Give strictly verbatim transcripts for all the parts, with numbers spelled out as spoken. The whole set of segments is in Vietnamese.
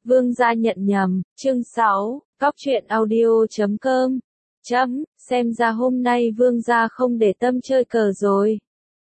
Vương gia nhận nhầm, chương sáu, cóc truyện audio chấm com. Chấm, xem ra hôm nay vương gia không để tâm chơi cờ rồi.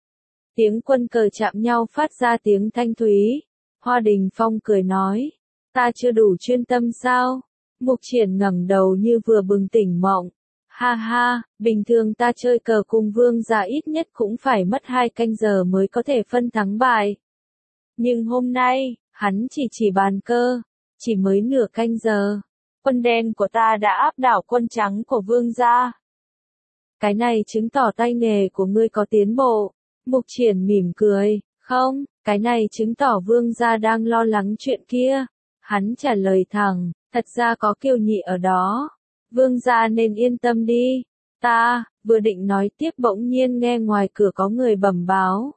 Tiếng quân cờ chạm nhau phát ra tiếng thanh thúy. Hoa Đình Phong cười nói, ta chưa đủ chuyên tâm sao? Mục Triển ngẩng đầu như vừa bừng tỉnh mộng. Ha ha, bình thường ta chơi cờ cùng vương gia ít nhất cũng phải mất hai canh giờ mới có thể phân thắng bại. Nhưng hôm nay, hắn chỉ chỉ bàn cơ, chỉ mới nửa canh giờ. Quân đen của ta đã áp đảo quân trắng của vương gia. Cái này chứng tỏ tay nghề của ngươi có tiến bộ. Mục Triển mỉm cười, không, cái này chứng tỏ vương gia đang lo lắng chuyện kia. Hắn trả lời thẳng, thật ra có Kiều Nhị ở đó. Vương gia nên yên tâm đi. Ta, vừa định nói tiếp bỗng nhiên nghe ngoài cửa có người bẩm báo.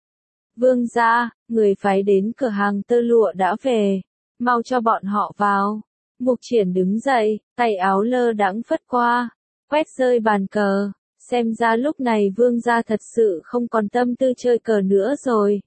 Vương gia, người phái đến cửa hàng tơ lụa đã về. Mau cho bọn họ vào. Mục Triển đứng dậy, tay áo lơ đãng phất qua, quét rơi bàn cờ. Xem ra lúc này vương gia thật sự không còn tâm tư chơi cờ nữa rồi.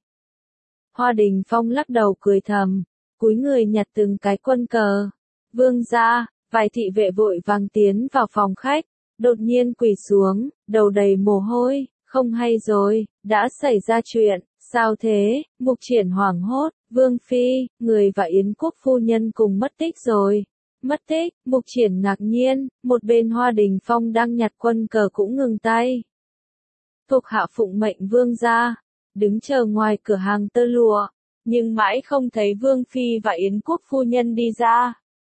Hoa Đình Phong lắc đầu cười thầm, cúi người nhặt từng cái quân cờ. Vương gia, vài thị vệ vội vàng tiến vào phòng khách, đột nhiên quỳ xuống, đầu đầy mồ hôi, không hay rồi, đã xảy ra chuyện, sao thế? Mục Triển hoảng hốt, Vương Phi, người và Yến Quốc phu nhân cùng mất tích rồi. Mất tích, Mục Triển ngạc nhiên, một bên Hoa Đình Phong đang nhặt quân cờ cũng ngừng tay. Thuộc hạ phụng mệnh vương gia, đứng chờ ngoài cửa hàng tơ lụa, nhưng mãi không thấy Vương Phi và Yến Quốc phu nhân đi ra.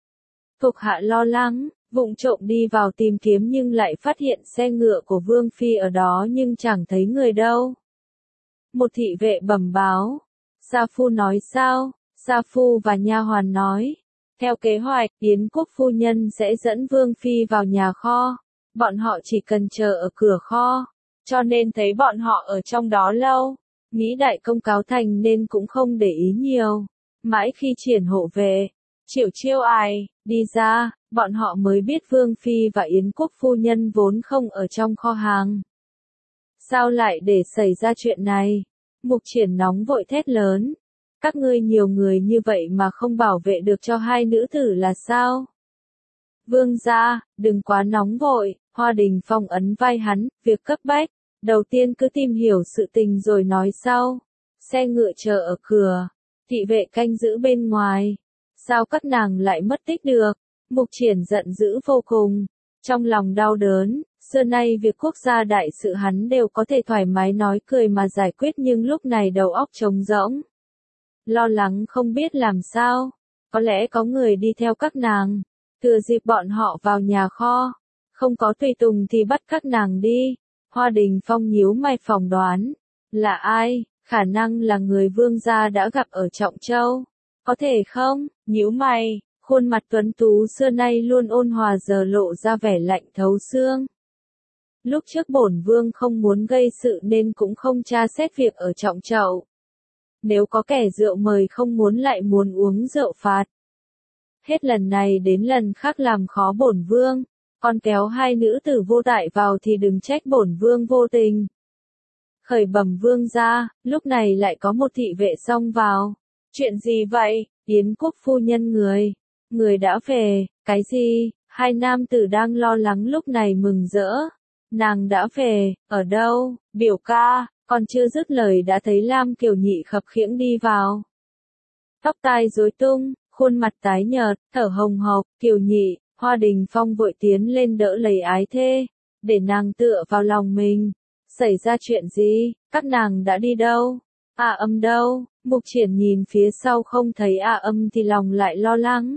Thuộc hạ lo lắng, vụng trộm đi vào tìm kiếm nhưng lại phát hiện xe ngựa của Vương Phi ở đó nhưng chẳng thấy người đâu. Một thị vệ bẩm báo, Sa Phu nói sao? Sa Phu và nha hoàn nói, theo kế hoạch, Yến Quốc phu nhân sẽ dẫn Vương Phi vào nhà kho. Bọn họ chỉ cần chờ ở cửa kho, cho nên thấy bọn họ ở trong đó lâu. Nghĩ đại công cáo thành nên cũng không để ý nhiều. Mãi khi Triển hộ về, Triệu Chiêu Ải đi ra, bọn họ mới biết Vương Phi và Yến Quốc phu nhân vốn không ở trong kho hàng. Sao lại để xảy ra chuyện này? Mục Triển nóng vội thét lớn. Các ngươi nhiều người như vậy mà không bảo vệ được cho hai nữ tử là sao? Vương gia, đừng quá nóng vội, Hoa Đình Phong ấn vai hắn, việc cấp bách. Đầu tiên cứ tìm hiểu sự tình rồi nói sau. Xe ngựa chờ ở cửa, thị vệ canh giữ bên ngoài. Sao các nàng lại mất tích được? Mục Triển giận dữ vô cùng, trong lòng đau đớn. Xưa nay việc quốc gia đại sự hắn đều có thể thoải mái nói cười mà giải quyết nhưng lúc này đầu óc trống rỗng. Lo lắng không biết làm sao, có lẽ có người đi theo các nàng, thừa dịp bọn họ vào nhà kho, không có tùy tùng thì bắt các nàng đi. Hoa Đình Phong nhíu mày phỏng đoán, là ai? Khả năng là người vương gia đã gặp ở Trọng Châu, có thể không? Nhíu mày, khuôn mặt tuấn tú xưa nay luôn ôn hòa giờ lộ ra vẻ lạnh thấu xương. Lúc trước bổn vương không muốn gây sự nên cũng không tra xét việc ở Trọng Châu. Nếu có kẻ rượu mời không muốn lại muốn uống rượu phạt. Hết lần này đến lần khác làm khó bổn vương, còn kéo hai nữ tử vô đại vào thì đừng trách bổn vương vô tình. Khởi bẩm vương gia, lúc này lại có một thị vệ xông vào. Chuyện gì vậy? Yến Quốc phu nhân người. Người đã về, cái gì? Hai nam tử đang lo lắng lúc này mừng rỡ. Nàng đã về, ở đâu? Biểu ca. Còn chưa dứt lời đã thấy Lam Kiều Nhị khập khiễng đi vào. Tóc tai rối tung, khuôn mặt tái nhợt, thở hồng hộc, Kiều Nhị, Hoa Đình Phong vội tiến lên đỡ lấy ái thê, để nàng tựa vào lòng mình. Xảy ra chuyện gì? Các nàng đã đi đâu? A Âm đâu? Mục Triển nhìn phía sau không thấy A Âm thì lòng lại lo lắng.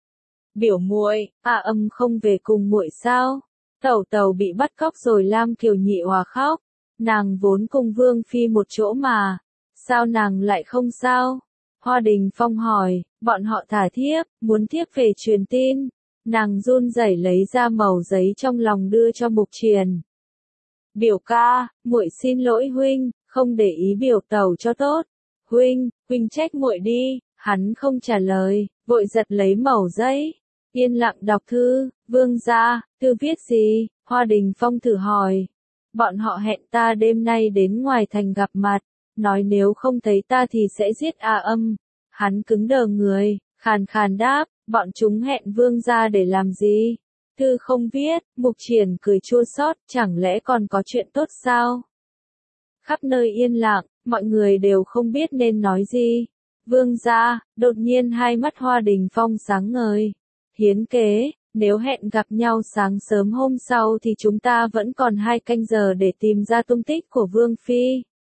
Biểu muội, A Âm không về cùng muội sao? Tẩu tẩu bị bắt cóc rồi. Lam Kiều Nhị òa khóc. Nàng vốn cùng Vương Phi một chỗ mà, sao nàng lại không sao? Hoa Đình Phong hỏi, bọn họ thả thiếp, muốn thiếp về truyền tin. Nàng run rẩy lấy ra mẩu giấy trong lòng đưa cho Mục Triển. Biểu ca, muội xin lỗi huynh, không để ý biểu tẩu cho tốt. Huynh, huynh trách muội đi. Hắn không trả lời, vội giật lấy mẩu giấy, yên lặng đọc thư. Vương gia, thư viết gì? Hoa Đình Phong thử hỏi. Bọn họ hẹn ta đêm nay đến ngoài thành gặp mặt, nói nếu không thấy ta thì sẽ giết A Âm. Hắn cứng đờ người, Khàn khàn đáp, bọn chúng hẹn vương gia để làm gì? Thư không viết, Mục Triển cười chua xót, chẳng lẽ còn có chuyện tốt sao? Khắp nơi yên lặng, mọi người đều không biết nên nói gì. Vương gia, đột nhiên hai mắt Hoa Đình Phong sáng ngời. Hiến kế, nếu hẹn gặp nhau sáng sớm hôm sau thì chúng ta vẫn còn hai canh giờ để tìm ra tung tích của Vương Phi.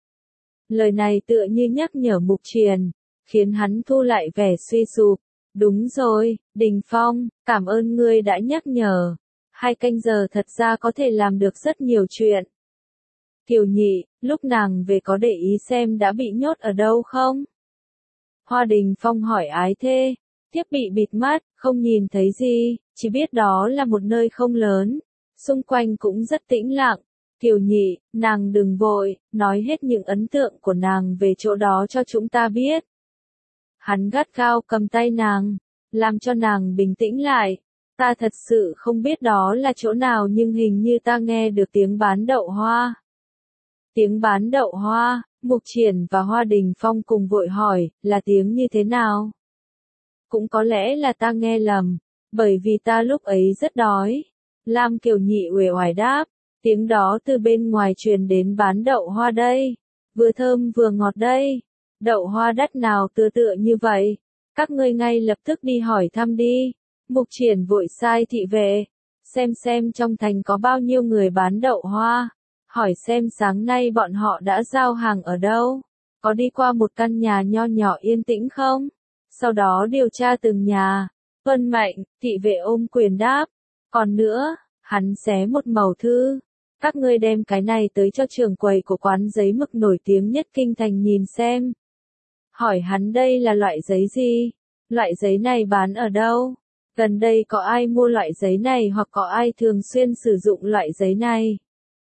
Lời này tựa như nhắc nhở Mục Triển, khiến hắn thu lại vẻ suy sụp. Đúng rồi, Đình Phong, cảm ơn ngươi đã nhắc nhở. Hai canh giờ thật ra có thể làm được rất nhiều chuyện. Kiều Nhị, lúc nàng về có để ý xem đã bị nhốt ở đâu không? Hoa Đình Phong hỏi ái thê, thiết bị bịt mắt, không nhìn thấy gì, chỉ biết đó là một nơi không lớn, xung quanh cũng rất tĩnh lặng. Kiều Nhị, nàng đừng vội, nói hết những ấn tượng của nàng về chỗ đó cho chúng ta biết. Hắn gắt gao cầm tay nàng, làm cho nàng bình tĩnh lại. Ta thật sự không biết đó là chỗ nào nhưng hình như ta nghe được tiếng bán đậu hoa. Tiếng bán đậu hoa, Mục Triển và Hoa Đình Phong cùng vội hỏi, là tiếng như thế nào? Cũng có lẽ là ta nghe lầm, bởi vì ta lúc ấy rất đói. Lam Kiều Nhị uể oải đáp, tiếng đó từ bên ngoài truyền đến bán đậu hoa đây. Vừa thơm vừa ngọt đây. Đậu hoa đắt nào tựa tựa như vậy? Các ngươi ngay lập tức đi hỏi thăm đi. Mục Triển vội sai thị vệ, xem xem trong thành có bao nhiêu người bán đậu hoa. Hỏi xem sáng nay bọn họ đã giao hàng ở đâu, có đi qua một căn nhà nho nhỏ yên tĩnh không? Sau đó điều tra từng nhà. Tuân mệnh, thị vệ ôm quyền đáp. Còn nữa, hắn xé một mẩu thư. Các ngươi đem cái này tới cho trưởng quầy của quán giấy mực nổi tiếng nhất kinh thành nhìn xem. Hỏi hắn đây là loại giấy gì? Loại giấy này bán ở đâu? Gần đây có ai mua loại giấy này hoặc có ai thường xuyên sử dụng loại giấy này?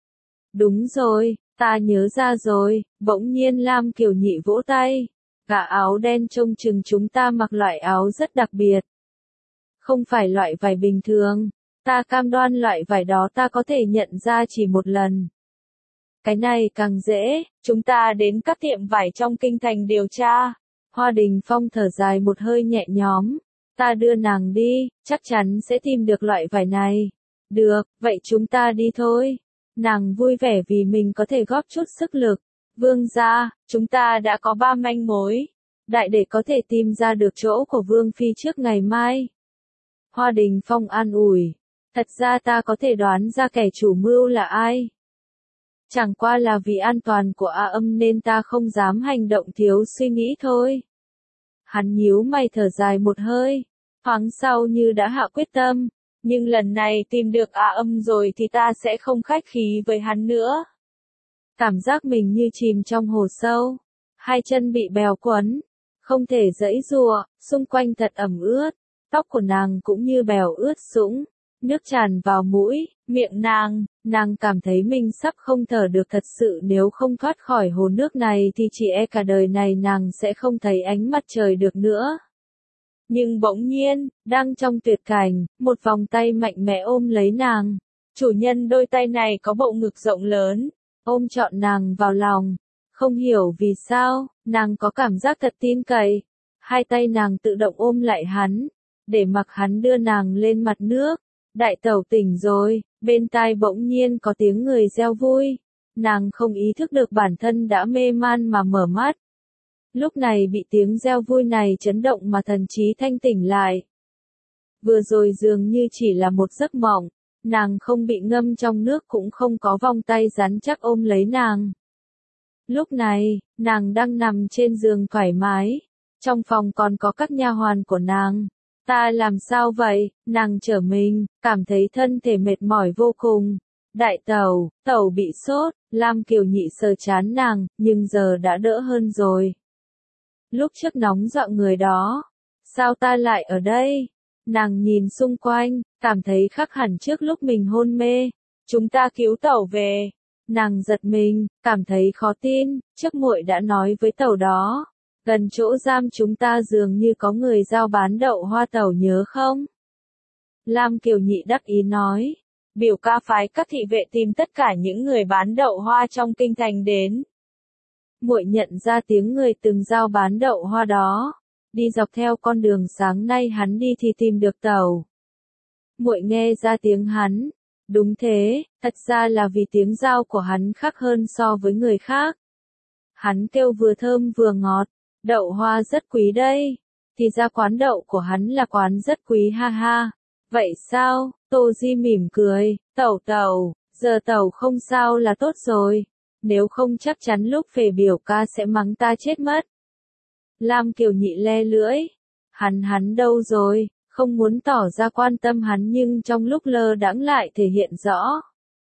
Đúng rồi, ta nhớ ra rồi, bỗng nhiên Lam Kiều Nhị vỗ tay. Gã áo đen trông chừng chúng ta mặc loại áo rất đặc biệt. Không phải loại vải bình thường, ta cam đoan loại vải đó ta có thể nhận ra chỉ một lần. Cái này càng dễ, chúng ta đến các tiệm vải trong kinh thành điều tra. Hoa Đình Phong thở dài một hơi nhẹ nhõm. Ta đưa nàng đi, chắc chắn sẽ tìm được loại vải này. Được, vậy chúng ta đi thôi. Nàng vui vẻ vì mình có thể góp chút sức lực. Vương gia, chúng ta đã có ba manh mối. Đại để có thể tìm ra được chỗ của Vương Phi trước ngày mai. Hoa Đình Phong an ủi. Thật ra ta có thể đoán ra kẻ chủ mưu là ai. Chẳng qua là vì an toàn của A Âm nên ta không dám hành động thiếu suy nghĩ thôi. Hắn nhíu mày thở dài một hơi. Thoáng sau như đã hạ quyết tâm. Nhưng lần này tìm được A Âm rồi thì ta sẽ không khách khí với hắn nữa. Cảm giác mình như chìm trong hồ sâu. Hai chân bị bèo quấn. Không thể giãy giụa, xung quanh thật ẩm ướt. Tóc của nàng cũng như bèo ướt sũng. Nước tràn vào mũi, miệng nàng, nàng cảm thấy mình sắp không thở được thật sự nếu không thoát khỏi hồ nước này thì chỉ e cả đời này nàng sẽ không thấy ánh mặt trời được nữa. Nhưng bỗng nhiên, đang trong tuyệt cảnh, một vòng tay mạnh mẽ ôm lấy nàng. Chủ nhân đôi tay này có bộ ngực rộng lớn, ôm trọn nàng vào lòng. Không hiểu vì sao, nàng có cảm giác thật tin cậy. Hai tay nàng tự động ôm lại hắn, để mặc hắn đưa nàng lên mặt nước. Đại tẩu tỉnh rồi, bên tai bỗng nhiên có tiếng người reo vui. Nàng không ý thức được bản thân đã mê man mà mở mắt. Lúc này bị tiếng reo vui này chấn động mà thần trí thanh tỉnh lại. Vừa rồi dường như chỉ là một giấc mộng, nàng không bị ngâm trong nước cũng không có vòng tay rắn chắc ôm lấy nàng. Lúc này, nàng đang nằm trên giường thoải mái, trong phòng còn có các nha hoàn của nàng. Ta làm sao vậy? Nàng trở mình, cảm thấy thân thể mệt mỏi vô cùng. Đại tẩu, tẩu bị sốt, Lam Kiều Nhị sờ chán nàng, nhưng giờ đã đỡ hơn rồi. Lúc trước nóng dọa người đó, sao ta lại ở đây? Nàng nhìn xung quanh, cảm thấy khác hẳn trước lúc mình hôn mê. Chúng ta cứu tẩu về. Nàng giật mình, cảm thấy khó tin, trước muội đã nói với tẩu đó. Gần chỗ giam chúng ta dường như có người giao bán đậu hoa tẩu nhớ không? Lam Kiều Nhị đắc ý nói. Biểu ca phái các thị vệ tìm tất cả những người bán đậu hoa trong kinh thành đến. Muội nhận ra tiếng người từng giao bán đậu hoa đó. đi dọc theo con đường sáng nay hắn đi thì tìm được tẩu. Muội nghe ra tiếng hắn. Đúng thế, thật ra là vì tiếng dao của hắn khác hơn so với người khác. Hắn kêu vừa thơm vừa ngọt, đậu hoa rất quý đây. Thì ra quán đậu của hắn là quán rất quý ha ha. Vậy sao? Tô Di mỉm cười, tẩu tẩu, giờ tẩu không sao là tốt rồi. Nếu không chắc chắn lúc về biểu ca sẽ mắng ta chết mất. Lam Kiều Nhị le lưỡi. Hắn hắn đâu rồi? Không muốn tỏ ra quan tâm hắn nhưng trong lúc lơ đãng lại thể hiện rõ.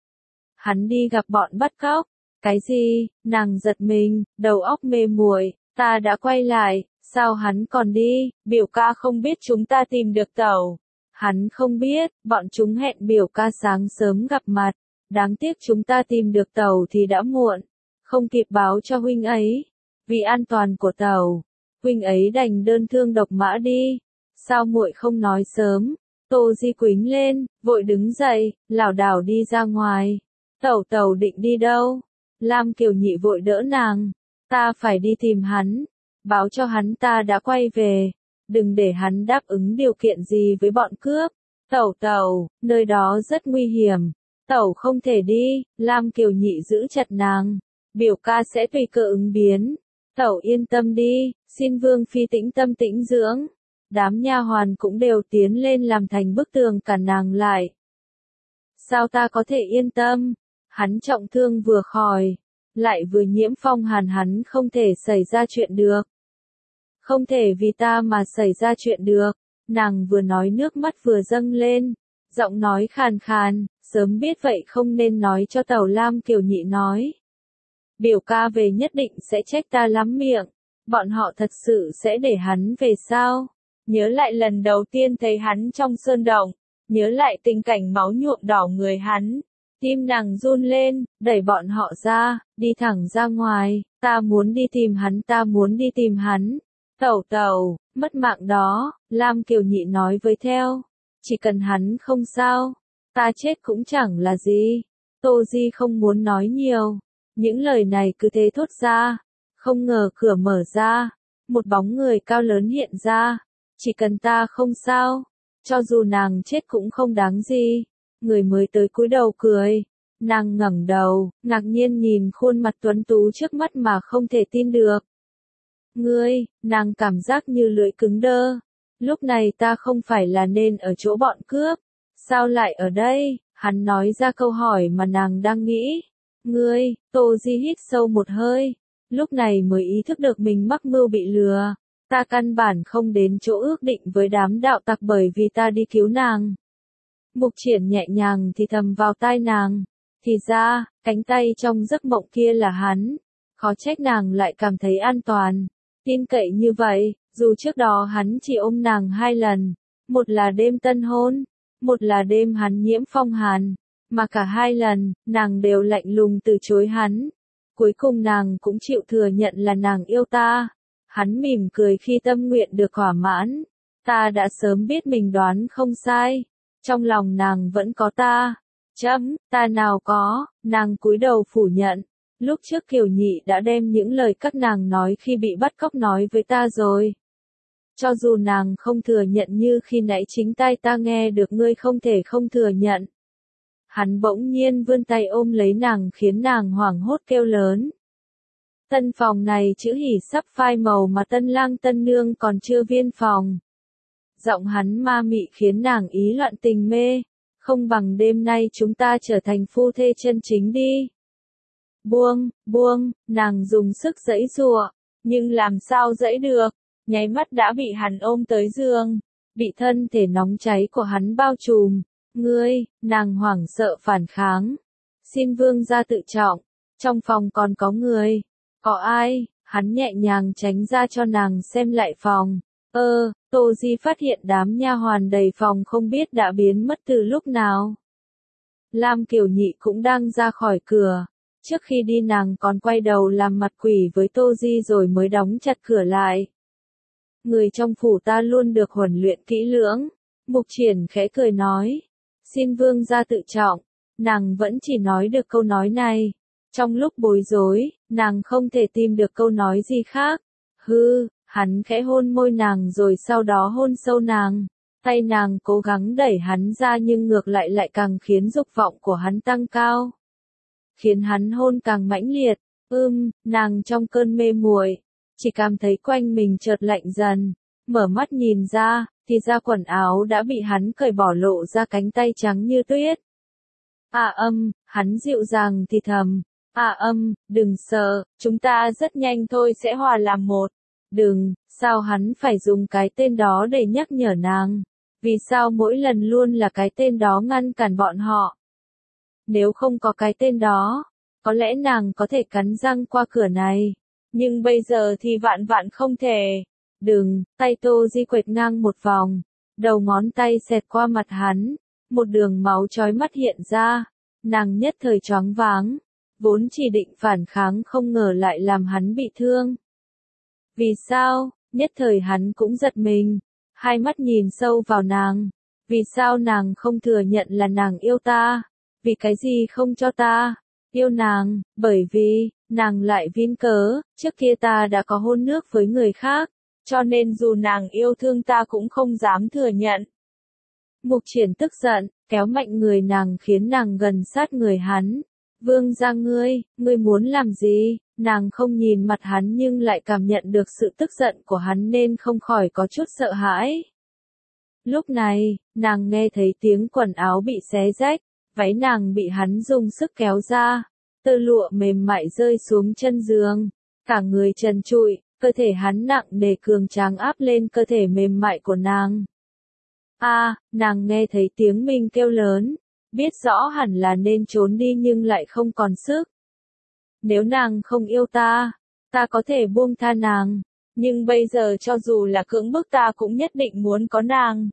Hắn đi gặp bọn bắt cóc. Cái gì? Nàng giật mình, đầu óc mê muội. Ta đã quay lại, sao hắn còn đi? Biểu ca không biết chúng ta tìm được tẩu. Hắn không biết, bọn chúng hẹn biểu ca sáng sớm gặp mặt. Đáng tiếc chúng ta tìm được tẩu thì đã muộn. Không kịp báo cho huynh ấy. Vì an toàn của tẩu, huynh ấy đành đơn thương độc mã đi. Sao muội không nói sớm? Tô Di quính lên, vội đứng dậy, lảo đảo đi ra ngoài. Tẩu tẩu định đi đâu? Lam Kiều Nhị vội đỡ nàng. Ta phải đi tìm hắn. Báo cho hắn ta đã quay về. Đừng để hắn đáp ứng điều kiện gì với bọn cướp. Tẩu tẩu, nơi đó rất nguy hiểm. Tẩu không thể đi. Lam Kiều Nhị giữ chặt nàng. Biểu ca sẽ tùy cơ ứng biến. Tẩu yên tâm đi, xin Vương Phi tĩnh tâm tĩnh dưỡng. Đám nha hoàn cũng đều tiến lên làm thành bức tường cản nàng lại. Sao ta có thể yên tâm? Hắn trọng thương vừa khỏi, lại vừa nhiễm phong hàn, hắn không thể xảy ra chuyện được. Không thể vì ta mà xảy ra chuyện được. Nàng vừa nói nước mắt vừa dâng lên, giọng nói khàn khàn, sớm biết vậy không nên nói cho tẩu. Lam Kiều Nhị nói. Biểu ca về nhất định sẽ trách ta lắm miệng. Bọn họ thật sự sẽ để hắn về sao? Nhớ lại lần đầu tiên thấy hắn trong sơn động, nhớ lại tình cảnh máu nhuộm đỏ người hắn. Tim nàng run lên, đẩy bọn họ ra, đi thẳng ra ngoài. Ta muốn đi tìm hắn, ta muốn đi tìm hắn. Tẩu tẩu, mất mạng đó, Lam Kiều Nhị nói với theo. Chỉ cần hắn không sao, ta chết cũng chẳng là gì. Tô Di không muốn nói nhiều. Những lời này cứ thế thốt ra. Không ngờ cửa mở ra. Một bóng người cao lớn hiện ra. Chỉ cần ta không sao, cho dù nàng chết cũng không đáng gì. Người mới tới cúi đầu cười. Nàng ngẩng đầu, ngạc nhiên nhìn khuôn mặt tuấn tú trước mắt mà không thể tin được. Ngươi, nàng cảm giác như lưỡi cứng đơ. Lúc này ta không phải là nên ở chỗ bọn cướp. Sao lại ở đây? Hắn nói ra câu hỏi mà nàng đang nghĩ. Ngươi, Tô Di hít sâu một hơi. Lúc này mới ý thức được mình mắc mưu bị lừa. Ta căn bản không đến chỗ ước định với đám đạo tặc bởi vì ta đi cứu nàng. Mục Triển nhẹ nhàng thì thầm vào tai nàng. Thì ra, cánh tay trong giấc mộng kia là hắn. Khó trách nàng lại cảm thấy an toàn, tin cậy như vậy, dù trước đó hắn chỉ ôm nàng hai lần. Một là đêm tân hôn, một là đêm hắn nhiễm phong hàn. Mà cả hai lần, nàng đều lạnh lùng từ chối hắn. Cuối cùng nàng cũng chịu thừa nhận là nàng yêu ta. Hắn mỉm cười khi tâm nguyện được thỏa mãn. Ta đã sớm biết mình đoán không sai. Trong lòng nàng vẫn có ta. Chấm, ta nào có, nàng cúi đầu phủ nhận. Lúc trước Kiều Nhị đã đem những lời các nàng nói khi bị bắt cóc nói với ta rồi. Cho dù nàng không thừa nhận như khi nãy chính tai ta nghe được, ngươi không thể không thừa nhận. Hắn bỗng nhiên vươn tay ôm lấy nàng khiến nàng hoảng hốt kêu lớn. Tân phòng này chữ hỉ sắp phai màu mà tân lang tân nương còn chưa viên phòng. Giọng hắn ma mị khiến nàng ý loạn tình mê. Không bằng đêm nay chúng ta trở thành phu thê chân chính đi. Buông, buông, nàng dùng sức giãy giụa, nhưng làm sao giãy được, nháy mắt đã bị hắn ôm tới giường, bị thân thể nóng cháy của hắn bao trùm. Ngươi, nàng hoảng sợ phản kháng. Xin vương gia tự trọng, trong phòng còn có người. Có ai? Hắn nhẹ nhàng tránh ra cho nàng xem lại phòng. Ơ, Tô Di phát hiện đám nha hoàn đầy phòng không biết đã biến mất từ lúc nào. Lam Kiều Nhị cũng đang ra khỏi cửa. Trước khi đi nàng còn quay đầu làm mặt quỷ với Tô Di rồi mới đóng chặt cửa lại. Người trong phủ ta luôn được huấn luyện kỹ lưỡng. Mục Triển khẽ cười nói. Xin vương gia tự trọng. Nàng vẫn chỉ nói được câu nói này. Trong lúc bối rối, nàng không thể tìm được câu nói gì khác. Hư, Hắn khẽ hôn môi nàng rồi sau đó hôn sâu nàng. Tay nàng cố gắng đẩy hắn ra nhưng ngược lại lại càng khiến dục vọng của hắn tăng cao. Khiến hắn hôn càng mãnh liệt. Ưm, nàng trong cơn mê muội, chỉ cảm thấy quanh mình chợt lạnh dần. Mở mắt nhìn ra, thì ra quần áo đã bị hắn cởi bỏ lộ ra cánh tay trắng như tuyết. À âm, hắn dịu dàng thì thầm. À âm, đừng sợ, chúng ta rất nhanh thôi sẽ hòa làm một. Đừng, sao hắn phải dùng cái tên đó để nhắc nhở nàng? Vì sao mỗi lần luôn là cái tên đó ngăn cản bọn họ? Nếu không có cái tên đó, có lẽ nàng có thể cắn răng qua cửa này. Nhưng bây giờ thì vạn vạn không thể. Đừng, tay Tô Di quệt ngang một vòng. Đầu ngón tay xẹt qua mặt hắn. Một đường máu chói mắt hiện ra. Nàng nhất thời choáng váng. Vốn chỉ định phản kháng không ngờ lại làm hắn bị thương. Vì sao? Nhất thời hắn cũng giật mình. Hai mắt nhìn sâu vào nàng. Vì sao nàng không thừa nhận là nàng yêu ta? Vì cái gì không cho ta yêu nàng? Bởi vì, nàng lại vin cớ, trước kia ta đã có hôn nước với người khác, cho nên dù nàng yêu thương ta cũng không dám thừa nhận. Mục Triển tức giận, kéo mạnh người nàng khiến nàng gần sát người hắn. Vương gia ngươi, ngươi muốn làm gì? Nàng không nhìn mặt hắn nhưng lại cảm nhận được sự tức giận của hắn nên không khỏi có chút sợ hãi. Lúc này, nàng nghe thấy tiếng quần áo bị xé rách, váy nàng bị hắn dùng sức kéo ra, tơ lụa mềm mại rơi xuống chân giường, cả người trần trụi, cơ thể hắn nặng nề cường tráng áp lên cơ thể mềm mại của nàng. A, à, nàng nghe thấy tiếng mình kêu lớn, biết rõ hẳn là nên trốn đi nhưng lại không còn sức. Nếu nàng không yêu ta, ta có thể buông tha nàng, nhưng bây giờ cho dù là cưỡng bức ta cũng nhất định muốn có nàng.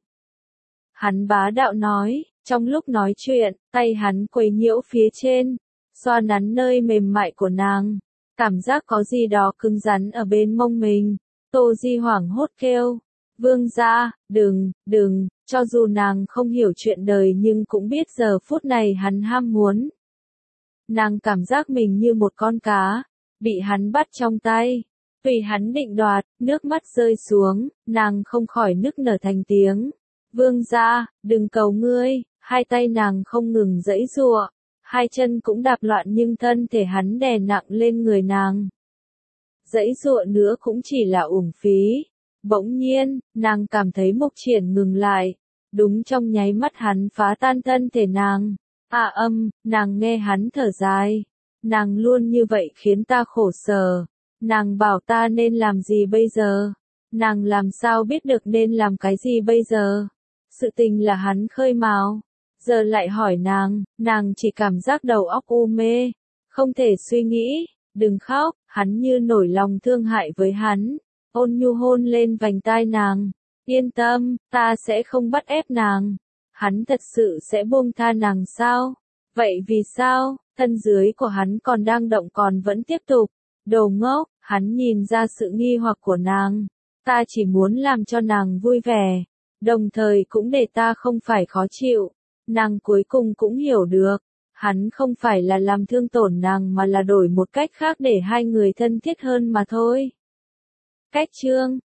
Hắn bá đạo nói, trong lúc nói chuyện, tay hắn quấy nhiễu phía trên, xoa nắn nơi mềm mại của nàng, cảm giác có gì đó cứng rắn ở bên mông mình. Tô Di hoảng hốt kêu, vương gia, đừng, đừng, cho dù nàng không hiểu chuyện đời nhưng cũng biết giờ phút này hắn ham muốn. Nàng cảm giác mình như một con cá, bị hắn bắt trong tay, tùy hắn định đoạt, nước mắt rơi xuống, nàng không khỏi nức nở thành tiếng. Vương gia, đừng cầu ngươi, hai tay nàng không ngừng giãy giụa, hai chân cũng đạp loạn nhưng thân thể hắn đè nặng lên người nàng. Giãy giụa nữa cũng chỉ là uổng phí. Bỗng nhiên, nàng cảm thấy Mục Triển ngừng lại, đúng trong nháy mắt hắn phá tan thân thể nàng. À âm, nàng nghe hắn thở dài, nàng luôn như vậy khiến ta khổ sở, nàng bảo ta nên làm gì bây giờ, nàng làm sao biết được nên làm cái gì bây giờ. Sự tình là hắn khơi mào, giờ lại hỏi nàng, nàng chỉ cảm giác đầu óc u mê, không thể suy nghĩ. Đừng khóc, hắn như nổi lòng thương hại với hắn, ôn nhu hôn lên vành tai nàng. Yên tâm, ta sẽ không bắt ép nàng. Hắn thật sự sẽ buông tha nàng sao? Vậy vì sao, thân dưới của hắn còn đang động còn vẫn tiếp tục? Đồ ngốc, hắn nhìn ra sự nghi hoặc của nàng. Ta chỉ muốn làm cho nàng vui vẻ, đồng thời cũng để ta không phải khó chịu. Nàng cuối cùng cũng hiểu được, hắn không phải là làm thương tổn nàng mà là đổi một cách khác để hai người thân thiết hơn mà thôi. Cách chương